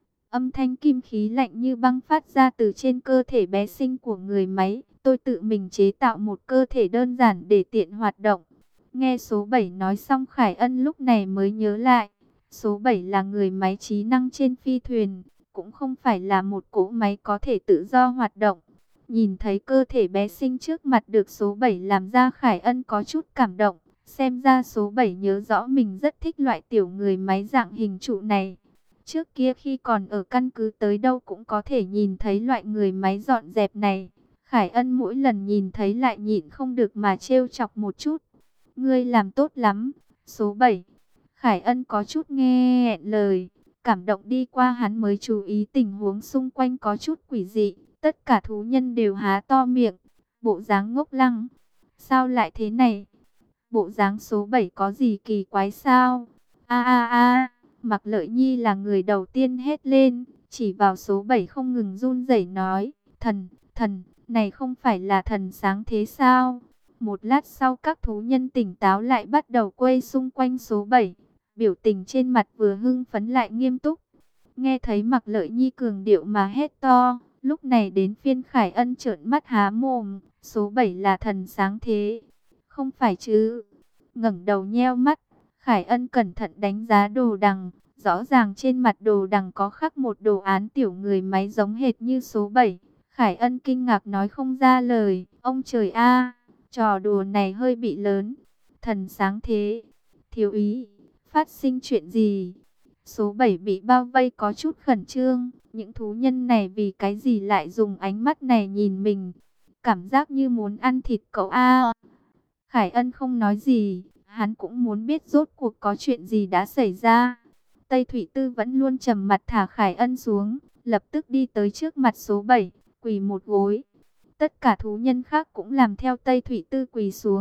Âm thanh kim khí lạnh như băng phát ra từ trên cơ thể bé xinh của người máy. Tôi tự mình chế tạo một cơ thể đơn giản để tiện hoạt động. Nghe số bảy nói xong Khải Ân lúc này mới nhớ lại. Số bảy là người máy trí năng trên phi thuyền, cũng không phải là một cỗ máy có thể tự do hoạt động. Nhìn thấy cơ thể bé xinh trước mặt được số bảy làm ra, Khải Ân có chút cảm động. Xem ra số bảy nhớ rõ mình rất thích loại tiểu người máy dạng hình trụ này. Trước kia khi còn ở căn cứ tới đâu cũng có thể nhìn thấy loại người máy dọn dẹp này. Khải Ân mỗi lần nhìn thấy lại nhịn không được mà trêu chọc một chút. Ngươi làm tốt lắm, số bảy. Khải Ân có chút nghe nghẹn lời, cảm động đi qua hắn mới chú ý tình huống xung quanh có chút quỷ dị. Tất cả thú nhân đều há to miệng, bộ dáng ngốc lăng. Sao lại thế này? Bộ dáng số bảy có gì kỳ quái sao? A a a, Mạc Lợi Nhi là người đầu tiên hét lên, chỉ vào số bảy không ngừng run rẩy nói, thần, thần, này không phải là thần sáng thế sao? Một lát sau các thú nhân tỉnh táo lại bắt đầu quay xung quanh số bảy, biểu tình trên mặt vừa hưng phấn lại nghiêm túc. Nghe thấy Mạc Lợi Nhi cường điệu mà hét to, lúc này đến phiên Khải Ân trợn mắt há mồm, số bảy là thần sáng thế. Không phải chứ? Ngẩng đầu nheo mắt, Khải Ân cẩn thận đánh giá đồ đằng, rõ ràng trên mặt đồ đằng có khắc một đồ án tiểu người máy giống hệt như số bảy. Khải Ân kinh ngạc nói không ra lời, ông trời a, trò đùa này hơi bị lớn. Thần sáng thế, thiếu úy, phát sinh chuyện gì? Số bảy bị bao vây có chút khẩn trương, những thú nhân này vì cái gì lại dùng ánh mắt này nhìn mình? Cảm giác như muốn ăn thịt cậu a. Khải Ân không nói gì, hắn cũng muốn biết rốt cuộc có chuyện gì đã xảy ra. Tây Thủy Tư vẫn luôn trầm mặt thả Khải Ân xuống, lập tức đi tới trước mặt số bảy, quỳ một gối. Tất cả thú nhân khác cũng làm theo Tây Thủy Tư quỳ xuống,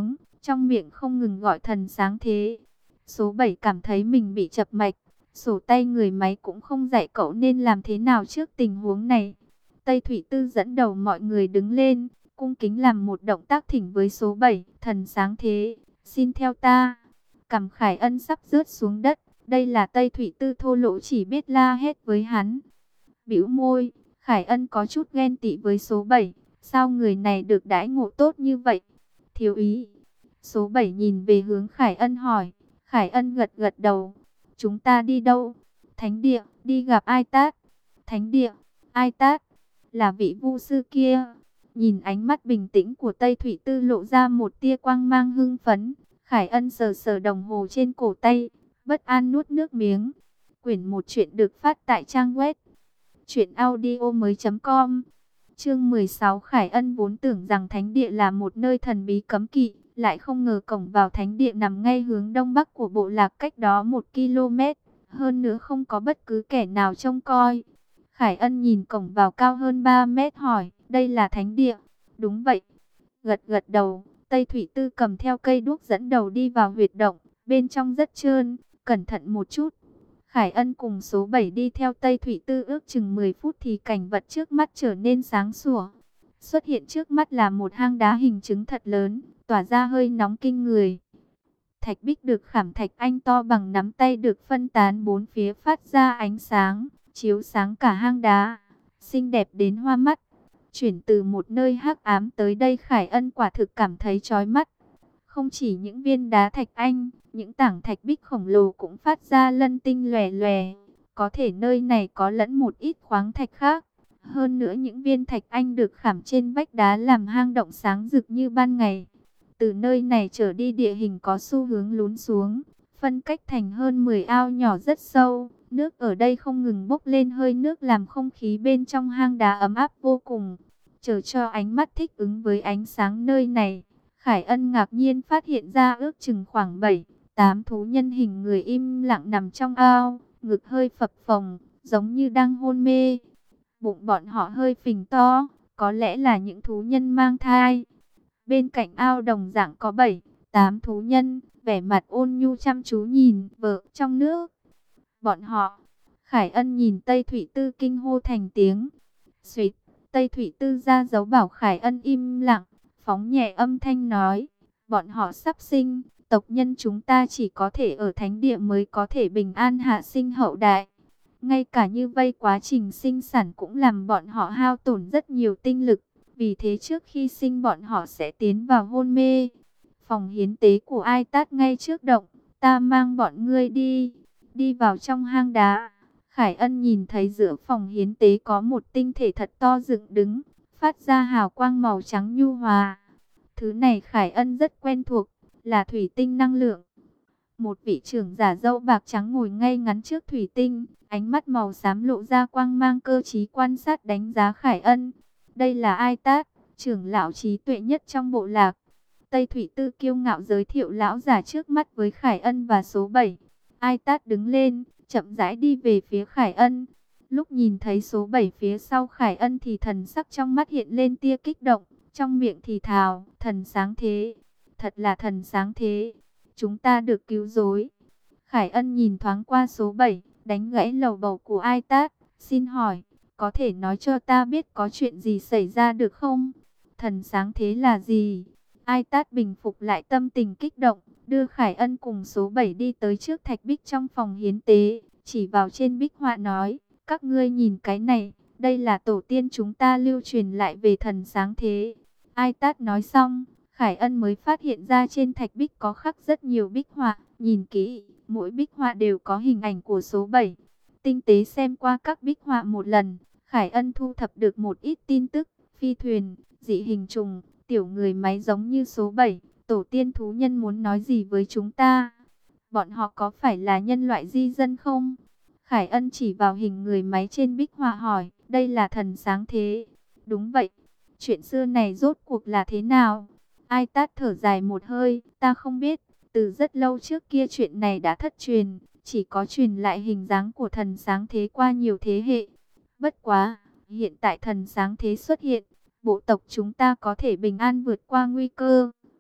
trong miệng không ngừng gọi thần sáng thế. Số bảy cảm thấy mình bị chập mạch, sổ tay người máy cũng không dạy cậu nên làm thế nào trước tình huống này. Tây Thủy Tư dẫn đầu mọi người đứng lên, cung kính làm một động tác thỉnh với số bảy, thần sáng thế, xin theo ta. Cằm Khải Ân sắp rớt xuống đất, đây là Tây Thủy Tư thô lỗ chỉ biết la hét với hắn. Bĩu môi, Khải Ân có chút ghen tị với số bảy, sao người này được đãi ngộ tốt như vậy? Thiếu ý. Số bảy nhìn về hướng Khải Ân hỏi, Khải Ân gật gật đầu. Chúng ta đi đâu? Thánh địa, đi gặp Ai Tát. Thánh địa, Ai Tát, là vị vu sư kia. Nhìn ánh mắt bình tĩnh của Tây Thủy Tư lộ ra một tia quang mang hưng phấn. Khải Ân sờ sờ đồng hồ trên cổ tay, bất an nuốt nước miếng. Quyển một chuyện được phát tại trang web truyện audio mới chấm com. Chương mười sáu. Khải Ân vốn tưởng rằng thánh địa là một nơi thần bí cấm kỵ, lại không ngờ cổng vào thánh địa nằm ngay hướng đông bắc của bộ lạc cách đó một ki lô mét. Hơn nữa không có bất cứ kẻ nào trông coi. Khải Ân nhìn cổng vào cao hơn ba mét hỏi, đây là thánh địa? Đúng vậy. Gật gật đầu, Tây Thủy Tư cầm theo cây đuốc dẫn đầu đi vào huyệt động, bên trong rất trơn, cẩn thận một chút. Khải Ân cùng số bảy đi theo Tây Thủy Tư ước chừng mười phút thì cảnh vật trước mắt trở nên sáng sủa. Xuất hiện trước mắt là một hang đá hình trứng thật lớn, tỏa ra hơi nóng kinh người. Thạch bích được khảm thạch anh to bằng nắm tay được phân tán bốn phía phát ra ánh sáng, chiếu sáng cả hang đá, xinh đẹp đến hoa mắt. Chuyển từ một nơi hắc ám tới đây Khải Ân quả thực cảm thấy chói mắt. Không chỉ những viên đá thạch anh, những tảng thạch bích khổng lồ cũng phát ra lân tinh lòe lòe. Có thể nơi này có lẫn một ít khoáng thạch khác. Hơn nữa những viên thạch anh được khảm trên vách đá làm hang động sáng rực như ban ngày. Từ nơi này trở đi địa hình có xu hướng lún xuống, phân cách thành hơn mười ao nhỏ rất sâu. Nước ở đây không ngừng bốc lên hơi nước làm không khí bên trong hang đá ấm áp vô cùng. Chờ cho ánh mắt thích ứng với ánh sáng nơi này, Khải Ân ngạc nhiên phát hiện ra ước chừng khoảng bảy, tám thú nhân hình người im lặng nằm trong ao, ngực hơi phập phồng, giống như đang hôn mê. Bụng bọn họ hơi phình to, có lẽ là những thú nhân mang thai. Bên cạnh ao đồng dạng có bảy, tám thú nhân, vẻ mặt ôn nhu chăm chú nhìn vợ trong nước. Bọn họ, Khải Ân nhìn Tây Thủy Tư kinh hô thành tiếng. Xuyệt, Tây Thủy Tư ra dấu bảo Khải Ân im lặng, phóng nhẹ âm thanh nói, bọn họ sắp sinh, tộc nhân chúng ta chỉ có thể ở thánh địa mới có thể bình an hạ sinh hậu đại. Ngay cả như vây quá trình sinh sản cũng làm bọn họ hao tổn rất nhiều tinh lực, vì thế trước khi sinh bọn họ sẽ tiến vào hôn mê. Phòng hiến tế của Ai Tát ngay trước động, ta mang bọn ngươi đi, đi vào trong hang đá. Khải Ân nhìn thấy giữa phòng hiến tế có một tinh thể thật to dựng đứng, phát ra hào quang màu trắng nhu hòa. Thứ này Khải Ân rất quen thuộc, là thủy tinh năng lượng. Một vị trưởng giả râu bạc trắng ngồi ngay ngắn trước thủy tinh, ánh mắt màu xám lộ ra quang mang cơ trí quan sát đánh giá Khải Ân. Đây là Ai Tát, trưởng lão trí tuệ nhất trong bộ lạc. Tây Thủy Tư kiêu ngạo giới thiệu lão giả trước mắt với Khải Ân và số bảy. Ai Tát đứng lên, chậm rãi đi về phía Khải Ân. Lúc nhìn thấy số bảy phía sau Khải Ân thì thần sắc trong mắt hiện lên tia kích động, trong miệng thì thào, thần sáng thế, thật là thần sáng thế, chúng ta được cứu rỗi. Khải Ân nhìn thoáng qua số bảy, đánh gãy lầu bầu của Ai Tát, xin hỏi, có thể nói cho ta biết có chuyện gì xảy ra được không? Thần sáng thế là gì? Ai Tát bình phục lại tâm tình kích động, đưa Khải Ân cùng số bảy đi tới trước thạch bích trong phòng hiến tế, chỉ vào trên bích họa nói, các ngươi nhìn cái này, đây là tổ tiên chúng ta lưu truyền lại về thần sáng thế. Ai Tát nói xong, Khải Ân mới phát hiện ra trên thạch bích có khắc rất nhiều bích họa, nhìn kỹ, mỗi bích họa đều có hình ảnh của số bảy. Tinh tế xem qua các bích họa một lần, Khải Ân thu thập được một ít tin tức, phi thuyền, dị hình trùng, tiểu người máy giống như số bảy, tổ tiên thú nhân muốn nói gì với chúng ta? Bọn họ có phải là nhân loại di dân không? Khải Ân chỉ vào hình người máy trên bích họa hỏi, đây là thần sáng thế. Đúng vậy, chuyện xưa này rốt cuộc là thế nào? Ai Tát thở dài một hơi, ta không biết, từ rất lâu trước kia chuyện này đã thất truyền, chỉ có truyền lại hình dáng của thần sáng thế qua nhiều thế hệ. Bất quá, hiện tại thần sáng thế xuất hiện, bộ tộc chúng ta có thể bình an vượt qua nguy cơ.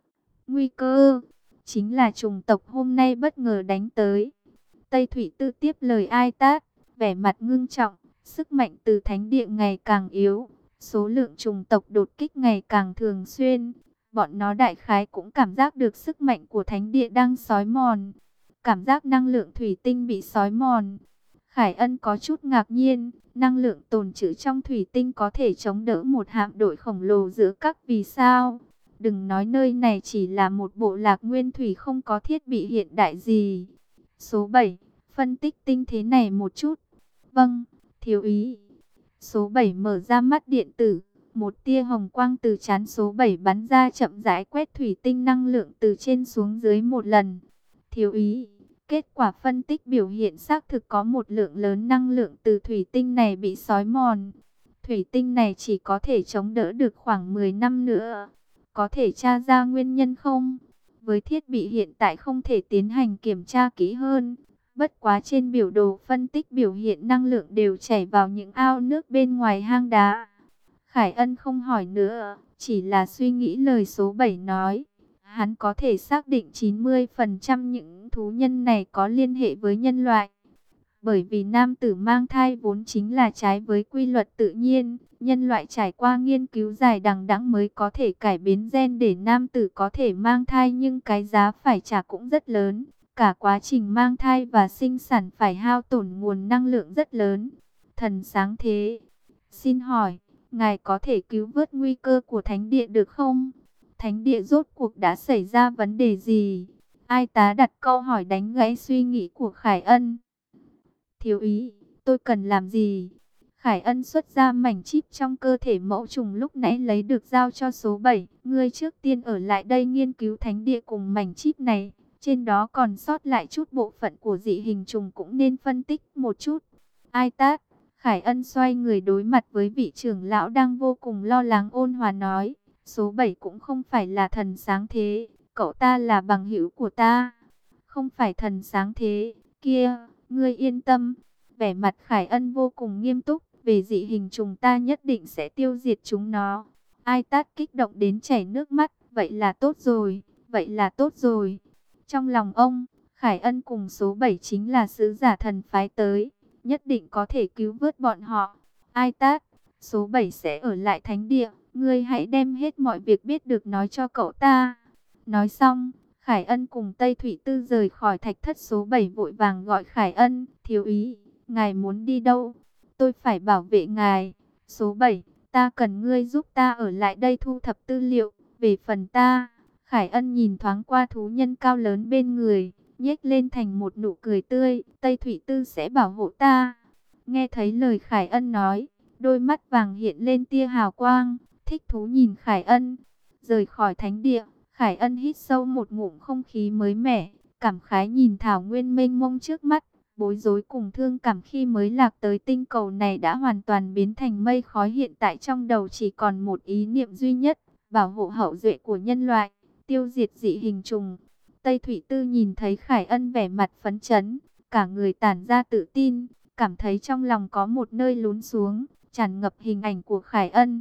Nguy cơ, chính là chủng tộc hôm nay bất ngờ đánh tới. Tây Thủy Tư tiếp lời Ai Tát, vẻ mặt ngưng trọng, sức mạnh từ thánh địa ngày càng yếu, số lượng chủng tộc đột kích ngày càng thường xuyên. Bọn nó đại khái cũng cảm giác được sức mạnh của thánh địa đang xói mòn, cảm giác năng lượng thủy tinh bị xói mòn. Khải Ân có chút ngạc nhiên, năng lượng tồn trữ trong thủy tinh có thể chống đỡ một hạm đội khổng lồ giữa các vì sao. Đừng nói nơi này chỉ là một bộ lạc nguyên thủy không có thiết bị hiện đại gì. Số bảy, phân tích tinh thế này một chút. Vâng, thiếu úy. Số bảy mở ra mắt điện tử. Một tia hồng quang từ trán số bảy bắn ra chậm rãi quét thủy tinh năng lượng từ trên xuống dưới một lần. Thiếu úy, kết quả phân tích biểu hiện xác thực có một lượng lớn năng lượng từ thủy tinh này bị xói mòn. Thủy tinh này chỉ có thể chống đỡ được khoảng mười năm nữa. Có thể tra ra nguyên nhân không? Với thiết bị hiện tại không thể tiến hành kiểm tra kỹ hơn. Bất quá trên biểu đồ phân tích biểu hiện năng lượng đều chảy vào những ao nước bên ngoài hang đá. Khải Ân không hỏi nữa, chỉ là suy nghĩ lời số bảy nói. Hắn có thể xác định chín mươi phần trăm những thú nhân này có liên hệ với nhân loại. Bởi vì nam tử mang thai vốn chính là trái với quy luật tự nhiên. Nhân loại trải qua nghiên cứu dài đằng đẵng mới có thể cải biến gen để nam tử có thể mang thai. Nhưng cái giá phải trả cũng rất lớn. Cả quá trình mang thai và sinh sản phải hao tổn nguồn năng lượng rất lớn. Thần sáng thế, xin hỏi, ngài có thể cứu vớt nguy cơ của thánh địa được không? Thánh địa rốt cuộc đã xảy ra vấn đề gì? Ai tá đặt câu hỏi đánh gãy suy nghĩ của Khải Ân. Thiếu úy, tôi cần làm gì? Khải Ân xuất ra mảnh chip trong cơ thể mẫu trùng lúc nãy lấy được giao cho số bảy. Ngươi trước tiên ở lại đây nghiên cứu thánh địa cùng mảnh chip này. Trên đó còn sót lại chút bộ phận của dị hình trùng cũng nên phân tích một chút. Ai tát, Khải Ân xoay người đối mặt với vị trưởng lão đang vô cùng lo lắng ôn hòa nói. Số bảy cũng không phải là thần sáng thế, cậu ta là bằng hữu của ta. Không phải thần sáng thế, kia, ngươi yên tâm. Vẻ mặt Khải Ân vô cùng nghiêm túc, về dị hình trùng ta nhất định sẽ tiêu diệt chúng nó. Ai tát kích động đến chảy nước mắt, vậy là tốt rồi, vậy là tốt rồi. Trong lòng ông, Khải Ân cùng số bảy chính là sứ giả thần phái tới, nhất định có thể cứu vớt bọn họ. Ai tát, số bảy sẽ ở lại thánh địa, ngươi hãy đem hết mọi việc biết được nói cho cậu ta. Nói xong, Khải Ân cùng Tây Thủy Tư rời khỏi thạch thất. Số bảy vội vàng gọi Khải Ân, thiếu úy, ngài muốn đi đâu? Tôi phải bảo vệ ngài. Số bảy, ta cần ngươi giúp ta ở lại đây thu thập tư liệu. Về phần ta, Khải Ân nhìn thoáng qua thú nhân cao lớn bên người, nhếch lên thành một nụ cười tươi. Tây Thủy Tư sẽ bảo hộ ta. Nghe thấy lời Khải Ân nói, đôi mắt vàng hiện lên tia hào quang, thích thú nhìn Khải Ân. Rời khỏi thánh địa, Khải Ân hít sâu một ngụm không khí mới mẻ, cảm khái nhìn thảo nguyên mênh mông trước mắt. Bối rối cùng thương cảm khi mới lạc tới tinh cầu này đã hoàn toàn biến thành mây khói. Hiện tại trong đầu chỉ còn một ý niệm duy nhất, bảo hộ hậu duệ của nhân loại, tiêu diệt dị hình trùng. Tây Thủy Tư nhìn thấy Khải Ân vẻ mặt phấn chấn, cả người tản ra tự tin, cảm thấy trong lòng có một nơi lún xuống, tràn ngập hình ảnh của Khải Ân.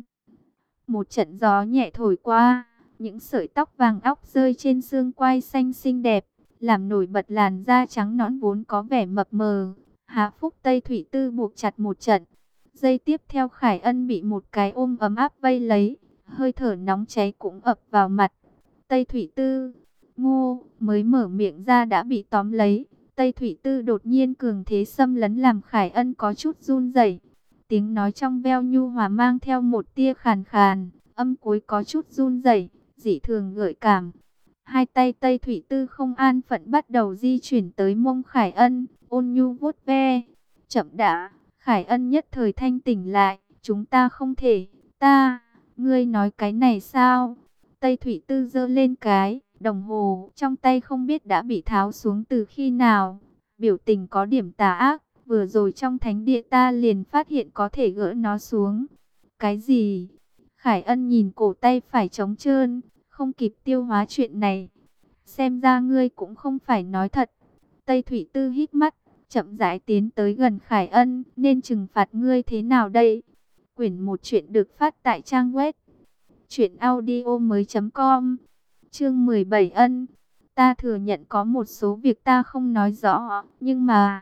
Một trận gió nhẹ thổi qua, những sợi tóc vàng óc rơi trên xương quai xanh xinh đẹp, làm nổi bật làn da trắng nõn vốn có vẻ mập mờ. Hạ phúc Tây Thủy Tư buộc chặt một trận. Giây tiếp theo Khải Ân bị một cái ôm ấm áp vây lấy, hơi thở nóng cháy cũng ập vào mặt. Tây Thủy Tư, ngô, mới mở miệng ra đã bị tóm lấy. Tây Thủy Tư đột nhiên cường thế xâm lấn làm Khải Ân có chút run rẩy. Tiếng nói trong veo nhu hòa mang theo một tia khàn khàn, âm cuối có chút run rẩy, dị thường gợi cảm. Hai tay Tây Thủy Tư không an phận bắt đầu di chuyển tới mông Khải Ân, ôn nhu vuốt ve. Chậm đã, Khải Ân nhất thời thanh tỉnh lại, chúng ta không thể, ta, ngươi nói cái này sao? Tây Thủy Tư giơ lên cái đồng hồ trong tay không biết đã bị tháo xuống từ khi nào, biểu tình có điểm tà ác. Vừa rồi trong thánh địa ta liền phát hiện có thể gỡ nó xuống. Cái gì? Khải Ân nhìn cổ tay phải trống trơn, không kịp tiêu hóa chuyện này. Xem ra ngươi cũng không phải nói thật. Tây Thủy Tư hít mắt, chậm rãi tiến tới gần Khải Ân. Nên trừng phạt ngươi thế nào đây? Quyển một chuyện được phát tại trang web truyện audio mới chấm com. Chương mười bảy ân. Ta thừa nhận có một số việc ta không nói rõ, nhưng mà...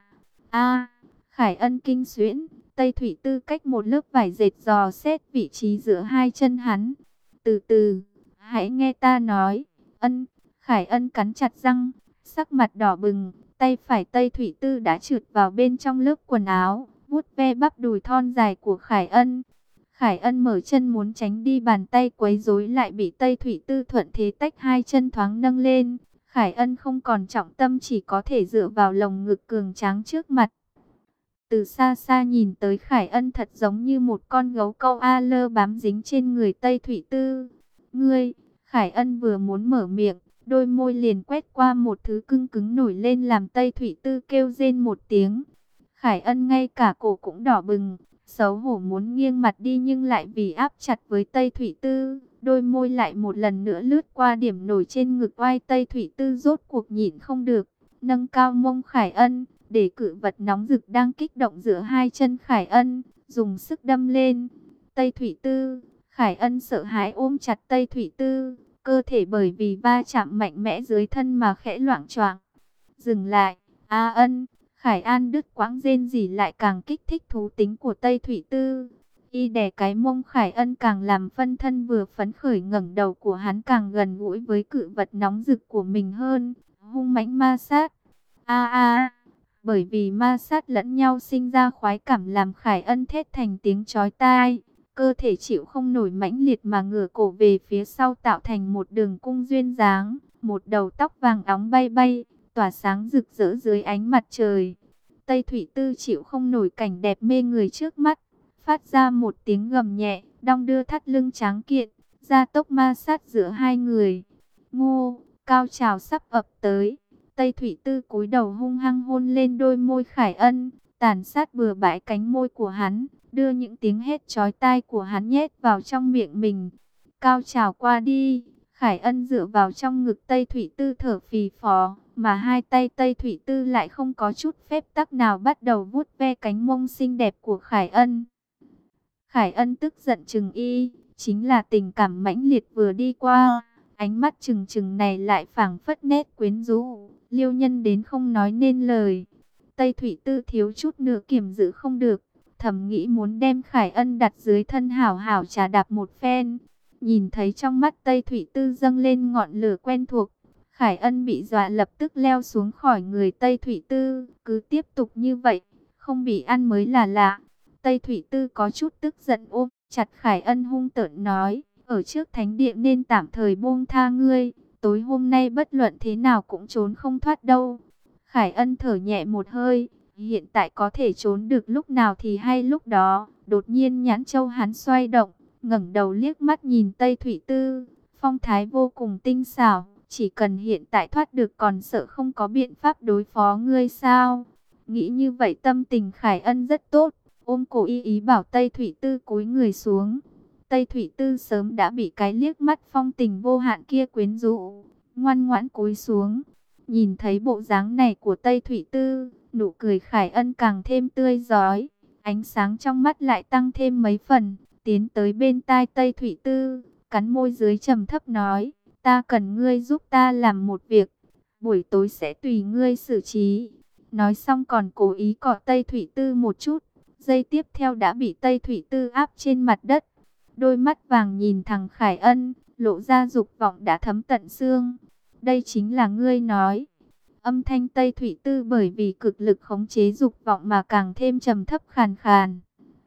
a Khải Ân kinh xuyễn, Tây Thủy Tư cách một lớp vải dệt dò xét vị trí giữa hai chân hắn. Từ từ, hãy nghe ta nói. Ân, Khải Ân cắn chặt răng, sắc mặt đỏ bừng, tay phải Tây Thủy Tư đã trượt vào bên trong lớp quần áo, vuốt ve bắp đùi thon dài của Khải Ân. Khải Ân mở chân muốn tránh đi, bàn tay quấy rối lại bị Tây Thủy Tư thuận thế tách hai chân thoáng nâng lên. Khải Ân không còn trọng tâm, chỉ có thể dựa vào lồng ngực cường tráng trước mặt. Từ xa xa nhìn tới, Khải Ân thật giống như một con gấu câu a lơ bám dính trên người Tây Thủy Tư. Ngươi, Khải Ân vừa muốn mở miệng, đôi môi liền quét qua một thứ cứng cứng nổi lên làm Tây Thủy Tư kêu rên một tiếng. Khải Ân ngay cả cổ cũng đỏ bừng, xấu hổ muốn nghiêng mặt đi, nhưng lại vì áp chặt với Tây Thủy Tư, đôi môi lại một lần nữa lướt qua điểm nổi trên ngực oai. Tây Thủy Tư rốt cuộc nhịn không được, nâng cao mông Khải Ân, để cự vật nóng rực đang kích động giữa hai chân Khải Ân, dùng sức đâm lên. Tây Thủy Tư, Khải Ân sợ hãi ôm chặt Tây Thủy Tư, cơ thể bởi vì va chạm mạnh mẽ dưới thân mà khẽ loạng choạng. Dừng lại, A Ân. Khải An đứt quãng rên rỉ lại càng kích thích thú tính của Tây Thủy Tư. Y đè cái mông Khải Ân càng làm phân thân vừa phấn khởi, ngẩng đầu của hắn càng gần gũi với cự vật nóng rực của mình hơn, hung mãnh ma sát. A a, bởi vì ma sát lẫn nhau sinh ra khoái cảm làm Khải Ân thét thành tiếng chói tai, cơ thể chịu không nổi mãnh liệt mà ngửa cổ về phía sau tạo thành một đường cung duyên dáng, một đầu tóc vàng óng bay bay, tỏa sáng rực rỡ dưới ánh mặt trời. Tây Thủy Tư chịu không nổi cảnh đẹp mê người trước mắt, phát ra một tiếng gầm nhẹ, đong đưa thắt lưng tráng kiện, gia tốc ma sát giữa hai người. Ngô, cao trào sắp ập tới. Tây Thủy Tư cúi đầu hung hăng hôn lên đôi môi Khải Ân, tàn sát bừa bãi cánh môi của hắn, đưa những tiếng hét chói tai của hắn nhét vào trong miệng mình. Cao trào qua đi, Khải Ân dựa vào trong ngực Tây Thủy Tư thở phì phò, mà hai tay Tây Thủy Tư lại không có chút phép tắc nào bắt đầu vuốt ve cánh mông xinh đẹp của Khải Ân. Khải Ân tức giận chừng y, chính là tình cảm mãnh liệt vừa đi qua, ánh mắt trừng trừng này lại phảng phất nét quyến rũ, liêu nhân đến không nói nên lời. Tây Thủy Tư thiếu chút nữa kiềm giữ không được, thầm nghĩ muốn đem Khải Ân đặt dưới thân hảo hảo trà đạp một phen. Nhìn thấy trong mắt Tây Thủy Tư dâng lên ngọn lửa quen thuộc, Khải Ân bị dọa lập tức leo xuống khỏi người Tây Thủy Tư. Cứ tiếp tục như vậy, không bị ăn mới là lạ. Tây Thủy Tư có chút tức giận ôm chặt Khải Ân hung tợn nói, ở trước thánh điện nên tạm thời buông tha ngươi, tối hôm nay bất luận thế nào cũng trốn không thoát đâu. Khải Ân thở nhẹ một hơi, hiện tại có thể trốn được lúc nào thì hay lúc đó. Đột nhiên nhãn châu hắn xoay động, ngẩng đầu liếc mắt nhìn Tây Thủy Tư, phong thái vô cùng tinh xảo, chỉ cần hiện tại thoát được còn sợ không có biện pháp đối phó ngươi sao? Nghĩ như vậy tâm tình Khải Ân rất tốt, ôm cổ y ý bảo Tây Thủy Tư cúi người xuống. Tây Thủy Tư sớm đã bị cái liếc mắt phong tình vô hạn kia quyến rũ, ngoan ngoãn cúi xuống. Nhìn thấy bộ dáng này của Tây Thủy Tư, nụ cười Khải Ân càng thêm tươi rói, ánh sáng trong mắt lại tăng thêm mấy phần, tiến tới bên tai Tây Thủy Tư, cắn môi dưới trầm thấp nói, ta cần ngươi giúp ta làm một việc, buổi tối sẽ tùy ngươi xử trí. Nói xong còn cố ý cọ Tây Thủy Tư một chút, giây tiếp theo đã bị Tây Thủy Tư áp trên mặt đất. Đôi mắt vàng nhìn thằng Khải Ân, lộ ra dục vọng đã thấm tận xương. Đây chính là ngươi nói. Âm thanh Tây Thủy Tư bởi vì cực lực khống chế dục vọng mà càng thêm trầm thấp khàn khàn.